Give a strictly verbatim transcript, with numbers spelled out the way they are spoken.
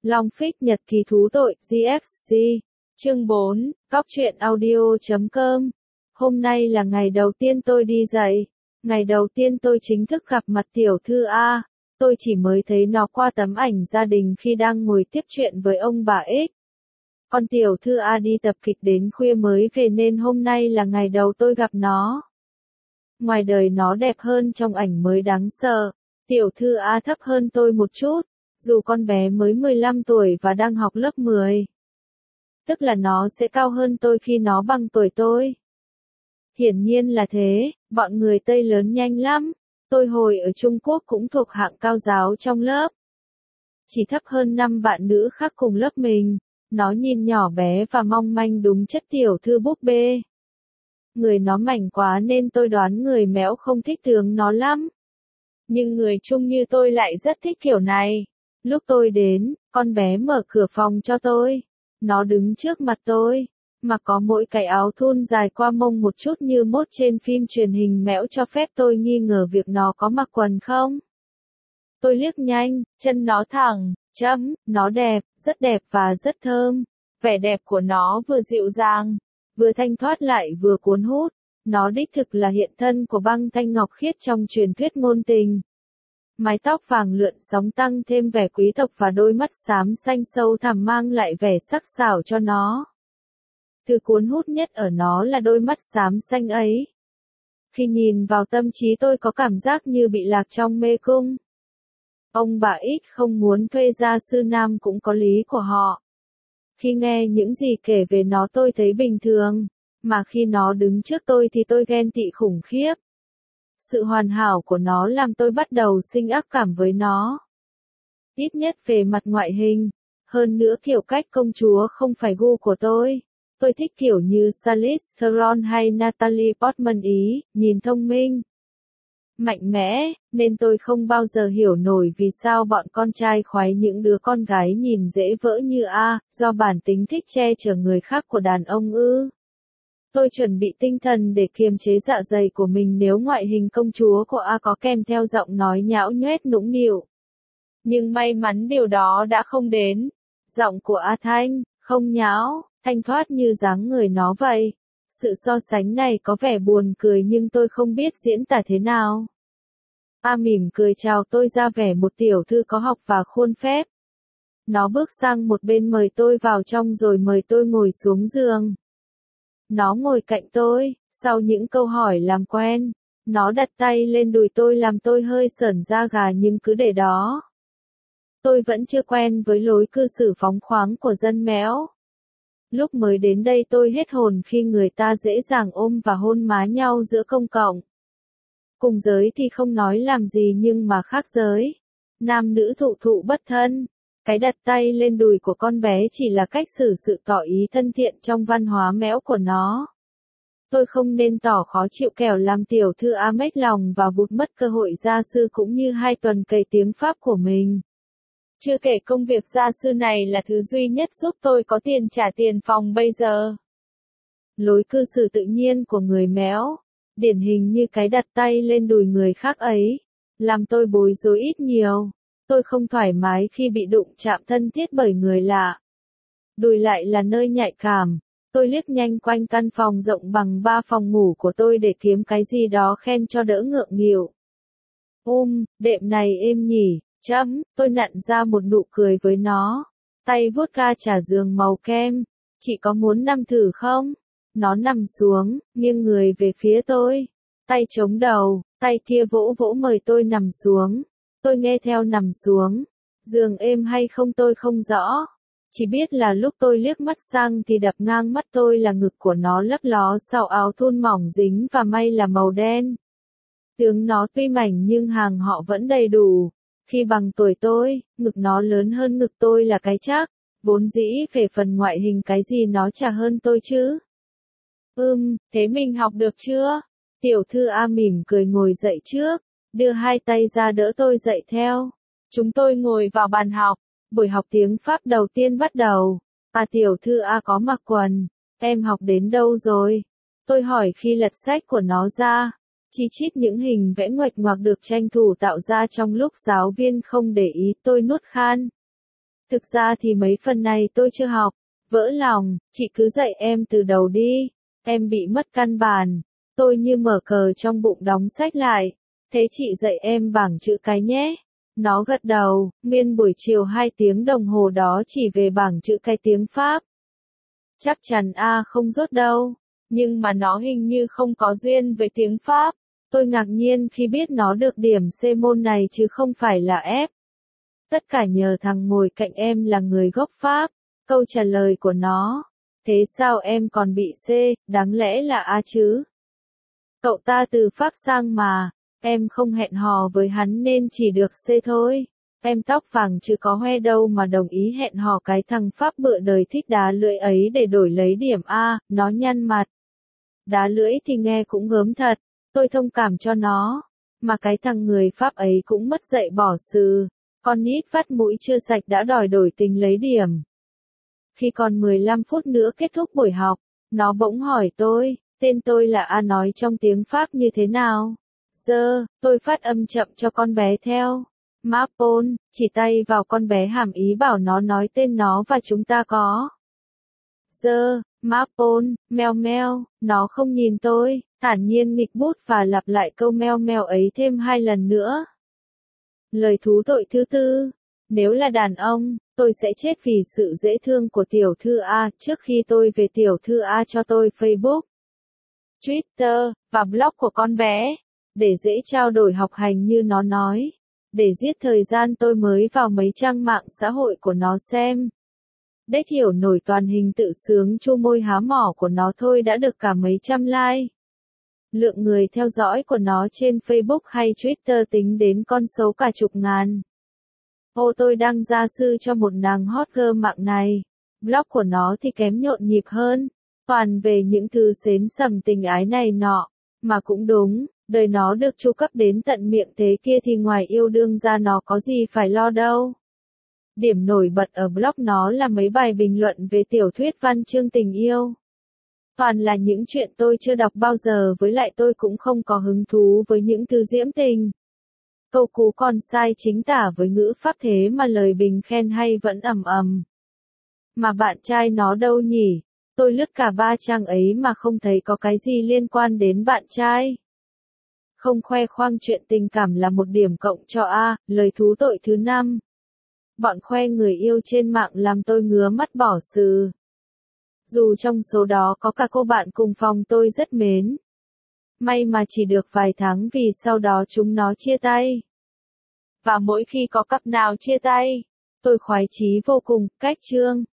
Long Phích Nhật Ký Thú Tội, giê ích xê. Chương bốn, Cóc truyện audio chấm com. Hôm nay là ngày đầu tiên tôi đi dạy. Ngày đầu tiên tôi chính thức gặp mặt tiểu thư A. Tôi chỉ mới thấy nó qua tấm ảnh gia đình khi đang ngồi tiếp chuyện với ông bà X. Con tiểu thư A đi tập kịch đến khuya mới về nên hôm nay là ngày đầu tôi gặp nó. Ngoài đời nó đẹp hơn trong ảnh mới đáng sợ. Tiểu thư A thấp hơn tôi một chút, dù con bé mới mười lăm tuổi và đang học lớp mười. Tức là nó sẽ cao hơn tôi khi nó bằng tuổi tôi. Hiển nhiên là thế, bọn người Tây lớn nhanh lắm. Tôi hồi ở Trung Quốc cũng thuộc hạng cao giáo trong lớp. Chỉ thấp hơn năm bạn nữ khác cùng lớp mình. Nó nhìn nhỏ bé và mong manh đúng chất tiểu thư búp bê. Người nó mảnh quá nên tôi đoán người Mẽo không thích tướng nó lắm. Nhưng người Trung như tôi lại rất thích kiểu này. Lúc tôi đến, con bé mở cửa phòng cho tôi. Nó đứng trước mặt tôi, mà có mỗi cái áo thun dài qua mông một chút như mốt trên phim truyền hình Mẽo cho phép tôi nghi ngờ việc nó có mặc quần không. Tôi liếc nhanh, chân nó thẳng, chấm, nó đẹp, rất đẹp và rất thơm. Vẻ đẹp của nó vừa dịu dàng, vừa thanh thoát lại vừa cuốn hút. Nó đích thực là hiện thân của băng thanh ngọc khiết trong truyền thuyết ngôn tình. Mái tóc vàng lượn sóng tăng thêm vẻ quý tộc và đôi mắt xám xanh sâu thẳm mang lại vẻ sắc sảo cho nó. Thứ cuốn hút nhất ở nó là đôi mắt xám xanh ấy. Khi nhìn vào tâm trí tôi có cảm giác như bị lạc trong mê cung. Ông bà X không muốn thuê gia sư nam cũng có lý của họ. Khi nghe những gì kể về nó tôi thấy bình thường, mà khi nó đứng trước tôi thì tôi ghen tị khủng khiếp. Sự hoàn hảo của nó làm tôi bắt đầu sinh ác cảm với nó. Ít nhất về mặt ngoại hình, hơn nữa kiểu cách công chúa không phải gu của tôi. Tôi thích kiểu như Charlize Theron hay Natalie Portman ý, nhìn thông minh, mạnh mẽ, nên tôi không bao giờ hiểu nổi vì sao bọn con trai khoái những đứa con gái nhìn dễ vỡ như A, do bản tính thích che chở người khác của đàn ông ư. Tôi chuẩn bị tinh thần để kiềm chế dạ dày của mình nếu ngoại hình công chúa của A có kèm theo giọng nói nhão nhoét nũng nịu. Nhưng may mắn điều đó đã không đến. Giọng của A thanh, không nhão, thanh thoát như dáng người nó vậy. Sự so sánh này có vẻ buồn cười nhưng tôi không biết diễn tả thế nào. A mỉm cười chào tôi ra vẻ một tiểu thư có học và khuôn phép. Nó bước sang một bên mời tôi vào trong rồi mời tôi ngồi xuống giường. Nó ngồi cạnh tôi, sau những câu hỏi làm quen, nó đặt tay lên đùi tôi làm tôi hơi sởn da gà nhưng cứ để đó. Tôi vẫn chưa quen với lối cư xử phóng khoáng của dân Mẽo. Lúc mới đến đây tôi hết hồn khi người ta dễ dàng ôm và hôn má nhau giữa công cộng. Cùng giới thì không nói làm gì nhưng mà khác giới. Nam nữ thụ thụ bất thân. Cái đặt tay lên đùi của con bé chỉ là cách xử sự tỏ ý thân thiện trong văn hóa Mẽo của nó. Tôi không nên tỏ khó chịu kẻo làm tiểu thư A mếch lòng và vụt mất cơ hội gia sư cũng như hai tuần cày tiếng Pháp của mình. Chưa kể công việc gia sư này là thứ duy nhất giúp tôi có tiền trả tiền phòng bây giờ. Lối cư xử tự nhiên của người Mẽo, điển hình như cái đặt tay lên đùi người khác ấy, làm tôi bối rối ít nhiều. Tôi không thoải mái khi bị đụng chạm thân thiết bởi người lạ. Đùi lại là nơi nhạy cảm. Tôi liếc nhanh quanh căn phòng rộng bằng ba phòng ngủ của tôi để kiếm cái gì đó khen cho đỡ ngượng nghịu. Um, đệm này êm nhỉ, chấm, tôi nặn ra một nụ cười với nó. Tay vuốt ga trà giường màu kem. Chị có muốn nằm thử không? Nó nằm xuống, nghiêng người về phía tôi. Tay chống đầu, tay kia vỗ vỗ mời tôi nằm xuống. Tôi nghe theo nằm xuống. Giường êm hay không tôi không rõ. Chỉ biết là lúc tôi liếc mắt sang thì đập ngang mắt tôi là ngực của nó lấp ló sau áo thun mỏng dính và may là màu đen. Tướng nó tuy mảnh nhưng hàng họ vẫn đầy đủ. Khi bằng tuổi tôi, ngực nó lớn hơn ngực tôi là cái chắc. Vốn dĩ về phần ngoại hình cái gì nó chả hơn tôi chứ. Ừm, thế mình học được chưa? Tiểu thư A mỉm cười ngồi dậy trước. Đưa hai tay ra đỡ tôi dậy theo. Chúng tôi ngồi vào bàn học. Buổi học tiếng Pháp đầu tiên bắt đầu. À tiểu thư A có mặc quần. Em học đến đâu rồi? Tôi hỏi khi lật sách của nó ra. Chi chít những hình vẽ nguệch ngoạc được tranh thủ tạo ra trong lúc giáo viên không để ý tôi nuốt khan. Thực ra thì mấy phần này tôi chưa học. Vỡ lòng, chị cứ dạy em từ đầu đi. Em bị mất căn bản. Tôi như mở cờ trong bụng đóng sách lại. Thế chị dạy em bảng chữ cái nhé. Nó gật đầu, nguyên buổi chiều hai tiếng đồng hồ đó chỉ về bảng chữ cái tiếng Pháp. Chắc chắn A không dốt đâu. Nhưng mà nó hình như không có duyên với tiếng Pháp. Tôi ngạc nhiên khi biết nó được điểm C môn này chứ không phải là F. Tất cả nhờ thằng ngồi cạnh em là người gốc Pháp. Câu trả lời của nó. Thế sao em còn bị C, đáng lẽ là A chứ? Cậu ta từ Pháp sang mà. Em không hẹn hò với hắn nên chỉ được C thôi. Em tóc vàng chứ có hoe đâu mà đồng ý hẹn hò cái thằng Pháp bựa đời thích đá lưỡi ấy để đổi lấy điểm A, nó nhăn mặt. Đá lưỡi thì nghe cũng gớm thật, tôi thông cảm cho nó. Mà cái thằng người Pháp ấy cũng mất dạy bỏ sừ. Con nít vắt mũi chưa sạch đã đòi đổi tình lấy điểm. Khi còn mười lăm phút nữa kết thúc buổi học, nó bỗng hỏi tôi, tên tôi là A nói trong tiếng Pháp như thế nào? Giờ, tôi phát âm chậm cho con bé theo. Mapon, chỉ tay vào con bé hàm ý bảo nó nói tên nó và chúng ta có. Giờ, Mapon, meo meo, nó không nhìn tôi, thản nhiên nghịch bút và lặp lại câu meo meo ấy thêm hai lần nữa. Lời thú tội thứ tư. Nếu là đàn ông, tôi sẽ chết vì sự dễ thương của tiểu thư A trước khi tôi về tiểu thư A cho tôi Facebook, Twitter, và blog của con bé. Để dễ trao đổi học hành như nó nói. Để giết thời gian tôi mới vào mấy trang mạng xã hội của nó xem. Đếch hiểu nổi toàn hình tự sướng chu môi há mỏ của nó thôi đã được cả mấy trăm like. Lượng người theo dõi của nó trên Facebook hay Twitter tính đến con số cả chục ngàn. Ô tôi đang gia sư cho một nàng hot girl mạng này. Blog của nó thì kém nhộn nhịp hơn. Toàn về những thứ xến sầm tình ái này nọ. Mà cũng đúng, đời nó được chu cấp đến tận miệng thế kia thì ngoài yêu đương ra nó có gì phải lo đâu. Điểm nổi bật ở blog nó là mấy bài bình luận về tiểu thuyết văn chương tình yêu. Toàn là những chuyện tôi chưa đọc bao giờ với lại tôi cũng không có hứng thú với những thứ diễm tình. Câu cú còn sai chính tả với ngữ pháp thế mà lời bình khen hay vẫn ầm ầm. Mà bạn trai nó đâu nhỉ? Tôi lướt cả ba trang ấy mà không thấy có cái gì liên quan đến bạn trai. Không khoe khoang chuyện tình cảm là một điểm cộng cho A, lời thú tội thứ năm. Bọn khoe người yêu trên mạng làm tôi ngứa mắt bỏ sừ. Dù trong số đó có cả cô bạn cùng phòng tôi rất mến. May mà chỉ được vài tháng vì sau đó chúng nó chia tay. Và mỗi khi có cặp nào chia tay, tôi khoái chí vô cùng, cách chương.